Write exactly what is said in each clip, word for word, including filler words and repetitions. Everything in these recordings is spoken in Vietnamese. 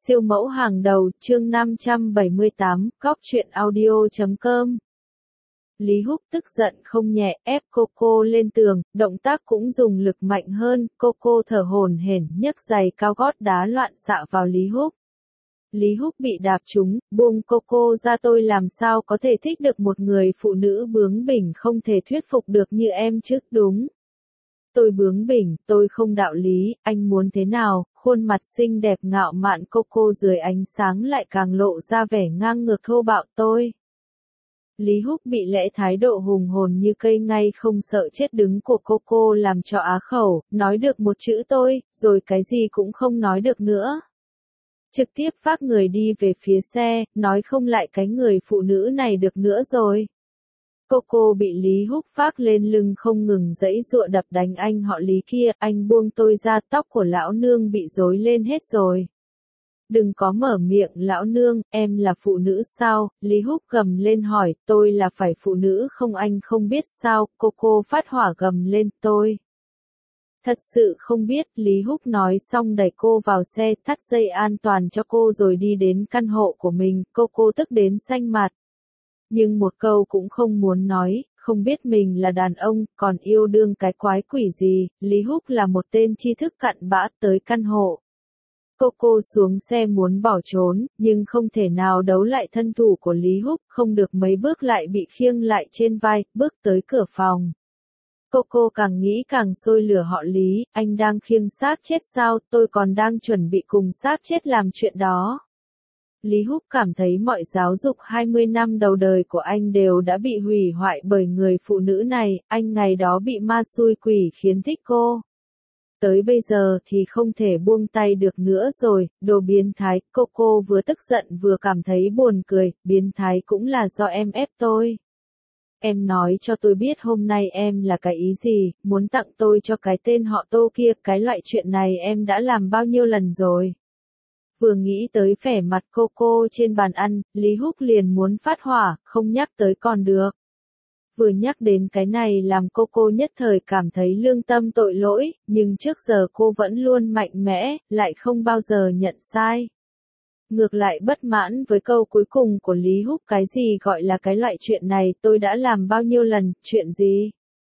Siêu mẫu hàng đầu, chương năm trăm bảy mươi tám, cóc truyện audio chấm com. Lý Húc tức giận không nhẹ, ép Coco lên tường, động tác cũng dùng lực mạnh hơn, Coco thở hổn hển nhấc giày cao gót đá loạn xạ vào Lý Húc. Lý Húc bị đạp trúng, buông Coco ra. Tôi làm sao có thể thích được một người phụ nữ bướng bỉnh không thể thuyết phục được như em chứ, đúng. Tôi bướng bỉnh, tôi không đạo lý, anh muốn thế nào? Khuôn mặt xinh đẹp ngạo mạn Coco dưới ánh sáng lại càng lộ ra vẻ ngang ngược thô bạo. Tôi. Lý Húc bị lẽ thái độ hùng hồn như cây ngay không sợ chết đứng của Coco làm cho á khẩu, nói được một chữ tôi, rồi cái gì cũng không nói được nữa. Trực tiếp phác người đi về phía xe, nói không lại cái người phụ nữ này được nữa rồi. Coco bị Lý Húc phác lên lưng không ngừng giãy giụa đập đánh anh họ Lý kia, anh buông tôi ra, tóc của lão nương bị rối lên hết rồi. Đừng có mở miệng lão nương, em là phụ nữ sao? Lý Húc gầm lên hỏi, tôi là phải phụ nữ không anh không biết sao? Coco phát hỏa gầm lên, tôi. Thật sự không biết, Lý Húc nói xong đẩy cô vào xe, thắt dây an toàn cho cô rồi đi đến căn hộ của mình. Coco tức đến xanh mặt. Nhưng một câu cũng không muốn nói, không biết mình là đàn ông, còn yêu đương cái quái quỷ gì. Lý Húc là một tên tri thức cặn bã. Tới căn hộ. Coco xuống xe muốn bỏ trốn, nhưng không thể nào đấu lại thân thủ của Lý Húc, không được mấy bước lại bị khiêng lại trên vai, bước tới cửa phòng. Coco càng nghĩ càng sôi lửa. Họ Lý, anh đang khiêng xác chết sao? Tôi còn đang chuẩn bị cùng xác chết làm chuyện đó. Lý Húc cảm thấy mọi giáo dục hai mươi năm đầu đời của anh đều đã bị hủy hoại bởi người phụ nữ này, anh ngày đó bị ma xui quỷ khiến thích cô. Tới bây giờ thì không thể buông tay được nữa rồi, đồ biến thái. Coco vừa tức giận vừa cảm thấy buồn cười, biến thái cũng là do em ép tôi. Em nói cho tôi biết hôm nay em là cái ý gì, muốn tặng tôi cho cái tên họ Tô kia, cái loại chuyện này em đã làm bao nhiêu lần rồi. Vừa nghĩ tới vẻ mặt Coco trên bàn ăn, Lý Húc liền muốn phát hỏa, không nhắc tới còn được. Vừa nhắc đến cái này làm Coco nhất thời cảm thấy lương tâm tội lỗi, nhưng trước giờ cô vẫn luôn mạnh mẽ, lại không bao giờ nhận sai. Ngược lại bất mãn với câu cuối cùng của Lý Húc, cái gì gọi là cái loại chuyện này tôi đã làm bao nhiêu lần, chuyện gì?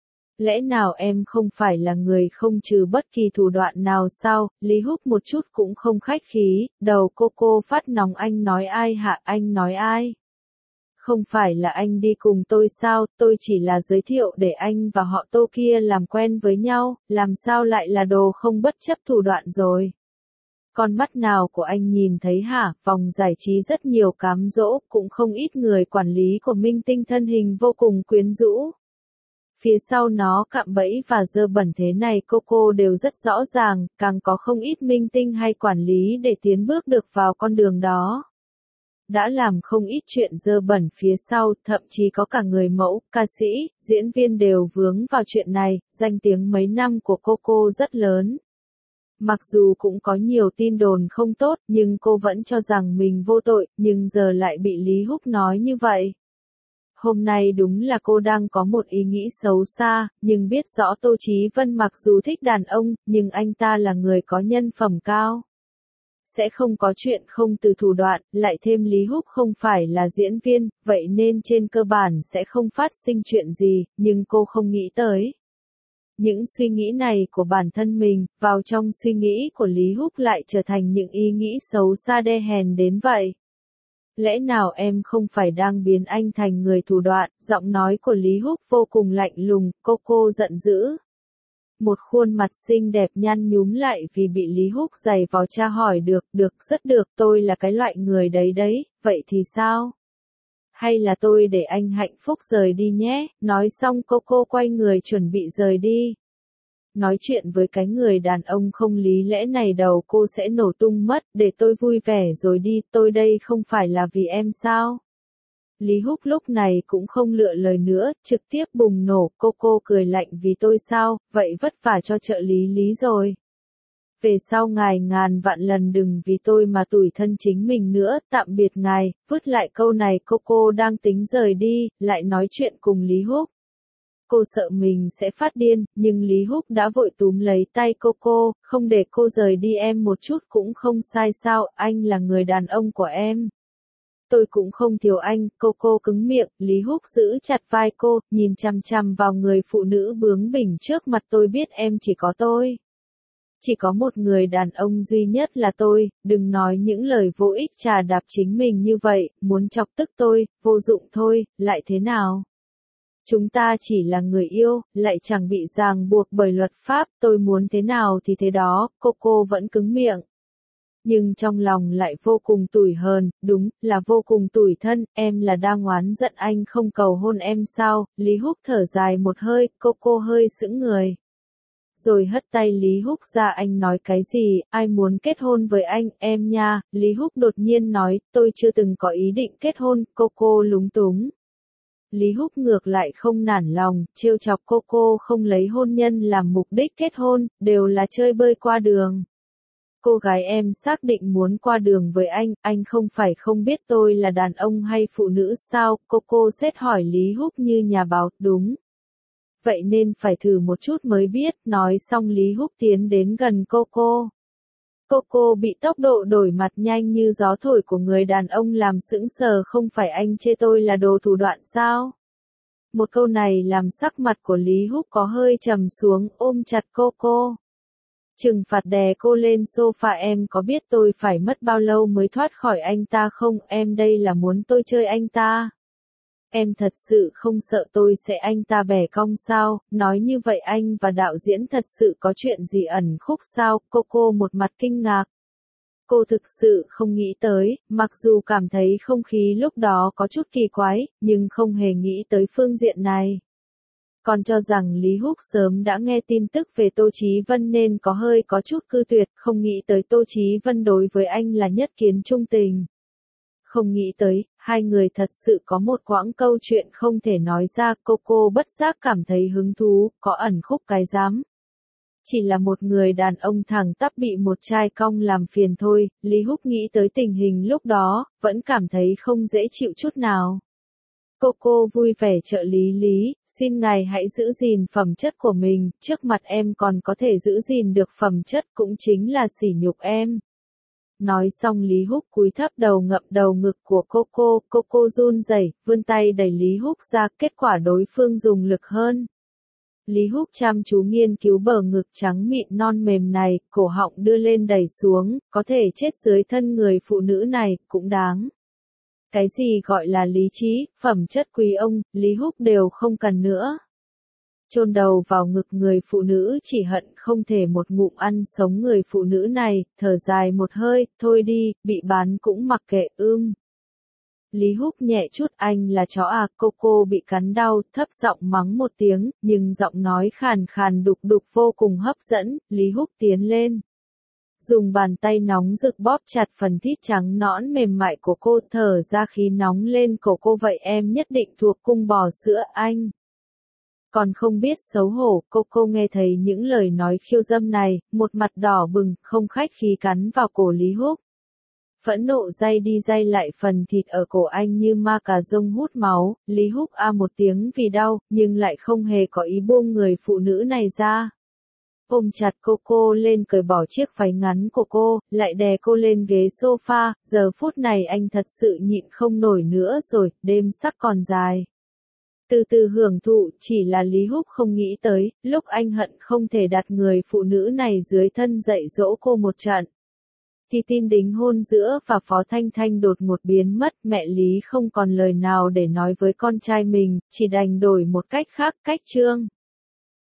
Lẽ nào em không phải là người không trừ bất kỳ thủ đoạn nào sao? Lý Húc một chút cũng không khách khí, đầu Coco phát nóng. Anh nói ai hả? Anh nói ai? Không phải là anh đi cùng tôi sao? Tôi chỉ là giới thiệu để anh và họ Tô kia làm quen với nhau, làm sao lại là đồ không bất chấp thủ đoạn rồi? Con mắt nào của anh nhìn thấy hả? Vòng giải trí rất nhiều cám dỗ, cũng không ít người quản lý của minh tinh thân hình vô cùng quyến rũ. Phía sau nó cạm bẫy và dơ bẩn thế này Coco đều rất rõ ràng, càng có không ít minh tinh hay quản lý để tiến bước được vào con đường đó. Đã làm không ít chuyện dơ bẩn phía sau, thậm chí có cả người mẫu, ca sĩ, diễn viên đều vướng vào chuyện này, danh tiếng mấy năm của Coco rất lớn. Mặc dù cũng có nhiều tin đồn không tốt, nhưng cô vẫn cho rằng mình vô tội, nhưng giờ lại bị Lý Húc nói như vậy. Hôm nay đúng là cô đang có một ý nghĩ xấu xa, nhưng biết rõ Tô Chí Vân mặc dù thích đàn ông, nhưng anh ta là người có nhân phẩm cao. Sẽ không có chuyện không từ thủ đoạn, lại thêm Lý Húc không phải là diễn viên, vậy nên trên cơ bản sẽ không phát sinh chuyện gì, nhưng cô không nghĩ tới. Những suy nghĩ này của bản thân mình, vào trong suy nghĩ của Lý Húc lại trở thành những ý nghĩ xấu xa đê hèn đến vậy. Lẽ nào em không phải đang biến anh thành người thủ đoạn? Giọng nói của Lý Húc vô cùng lạnh lùng, Coco giận dữ. Một khuôn mặt xinh đẹp nhăn nhúm lại vì bị Lý Húc giày vò tra hỏi được, được rất được, tôi là cái loại người đấy đấy, vậy thì sao? Hay là tôi để anh hạnh phúc rời đi nhé? Nói xong Coco quay người chuẩn bị rời đi. Nói chuyện với cái người đàn ông không lý lẽ này đầu cô sẽ nổ tung mất, để tôi vui vẻ rồi đi, tôi đây không phải là vì em sao? Lý Húc lúc này cũng không lựa lời nữa, trực tiếp bùng nổ. Coco cười lạnh, vì tôi sao, vậy vất vả cho trợ lý Lý rồi. Về sau ngài ngàn vạn lần đừng vì tôi mà tủi thân chính mình nữa, tạm biệt ngài. Vứt lại câu này Coco đang tính rời đi, lại nói chuyện cùng Lý Húc. Cô sợ mình sẽ phát điên, nhưng Lý Húc đã vội túm lấy tay cô cô, không để cô rời đi em một chút cũng không sai sao, anh là người đàn ông của em. Tôi cũng không thiếu anh, cô cô cứng miệng, Lý Húc giữ chặt vai cô, nhìn chằm chằm vào người phụ nữ bướng bỉnh trước mặt tôi biết em chỉ có tôi. Chỉ có một người đàn ông duy nhất là tôi, đừng nói những lời vô ích chà đạp chính mình như vậy, muốn chọc tức tôi, vô dụng thôi, lại thế nào? Chúng ta chỉ là người yêu, lại chẳng bị ràng buộc bởi luật pháp, tôi muốn thế nào thì thế đó, cô cô vẫn cứng miệng. Nhưng trong lòng lại vô cùng tủi hờn, đúng, là vô cùng tủi thân, em là đang oán giận anh không cầu hôn em sao, Lý Húc thở dài một hơi, cô cô hơi sững người. Rồi hất tay Lý Húc ra anh nói cái gì, ai muốn kết hôn với anh, em nha, Lý Húc đột nhiên nói, tôi chưa từng có ý định kết hôn, cô cô lúng túng. Lý Húc ngược lại không nản lòng, trêu chọc cô cô không lấy hôn nhân làm mục đích kết hôn, đều là chơi bơi qua đường. Cô gái em xác định muốn qua đường với anh, anh không phải không biết tôi là đàn ông hay phụ nữ sao, cô cô xét hỏi Lý Húc như nhà báo, đúng. Vậy nên phải thử một chút mới biết, nói xong Lý Húc tiến đến gần cô cô. Cô cô bị tốc độ đổi mặt nhanh như gió thổi của người đàn ông làm sững sờ không phải anh chê tôi là đồ thủ đoạn sao? Một câu này làm sắc mặt của Lý Húc có hơi trầm xuống, ôm chặt cô cô. Trừng phạt đè cô lên sofa em có biết tôi phải mất bao lâu mới thoát khỏi anh ta không, em đây là muốn tôi chơi anh ta. Em thật sự không sợ tôi sẽ anh ta bẻ cong sao, nói như vậy anh và đạo diễn thật sự có chuyện gì ẩn khúc sao, cô cô một mặt kinh ngạc. Cô thực sự không nghĩ tới, mặc dù cảm thấy không khí lúc đó có chút kỳ quái, nhưng không hề nghĩ tới phương diện này. Còn cho rằng Lý Húc sớm đã nghe tin tức về Tô Chí Vân nên có hơi có chút cư tuyệt, không nghĩ tới Tô Chí Vân đối với anh là nhất kiến trung tình. Không nghĩ tới, hai người thật sự có một quãng câu chuyện không thể nói ra, cô cô bất giác cảm thấy hứng thú, có ẩn khúc cái dám. Chỉ là một người đàn ông thẳng tắp bị một trai cong làm phiền thôi, Lý Húc nghĩ tới tình hình lúc đó, vẫn cảm thấy không dễ chịu chút nào. Cô cô vui vẻ trợ lý Lý, xin ngài hãy giữ gìn phẩm chất của mình, trước mặt em còn có thể giữ gìn được phẩm chất cũng chính là sỉ nhục em. Nói xong Lý Húc cúi thấp đầu ngậm đầu ngực của cô cô, cô cô run rẩy, vươn tay đẩy Lý Húc ra, kết quả đối phương dùng lực hơn. Lý Húc chăm chú nghiên cứu bờ ngực trắng mịn non mềm này, cổ họng đưa lên đẩy xuống, có thể chết dưới thân người phụ nữ này, cũng đáng. Cái gì gọi là lý trí, phẩm chất quý ông, Lý Húc đều không cần nữa. Chôn đầu vào ngực người phụ nữ chỉ hận không thể một ngụm ăn sống người phụ nữ này, thở dài một hơi, thôi đi, bị bán cũng mặc kệ, ưm. Lý Húc nhẹ chút, anh là chó à, cô cô bị cắn đau, thấp giọng mắng một tiếng, nhưng giọng nói khàn khàn đục đục vô cùng hấp dẫn, Lý Húc tiến lên. Dùng bàn tay nóng rực bóp chặt phần thít trắng nõn mềm mại của cô, thở ra khí nóng lên cổ cô, vậy em nhất định thuộc cung bò sữa anh. Còn không biết xấu hổ, cô cô nghe thấy những lời nói khiêu dâm này, một mặt đỏ bừng, không khách khí cắn vào cổ Lý Húc. Phẫn nộ day đi day lại phần thịt ở cổ anh như ma cà rông hút máu, Lý Húc a một tiếng vì đau, nhưng lại không hề có ý buông người phụ nữ này ra. Ôm chặt cô cô lên cởi bỏ chiếc váy ngắn của cô, lại đè cô lên ghế sofa, giờ phút này anh thật sự nhịn không nổi nữa rồi, đêm sắc còn dài. Từ từ hưởng thụ, chỉ là Lý Húc không nghĩ tới, lúc anh hận không thể đặt người phụ nữ này dưới thân dạy dỗ cô một trận. Thì tin đính hôn giữa và Phó Thanh Thanh đột ngột biến mất, mẹ Lý không còn lời nào để nói với con trai mình, chỉ đành đổi một cách khác, cách Trương.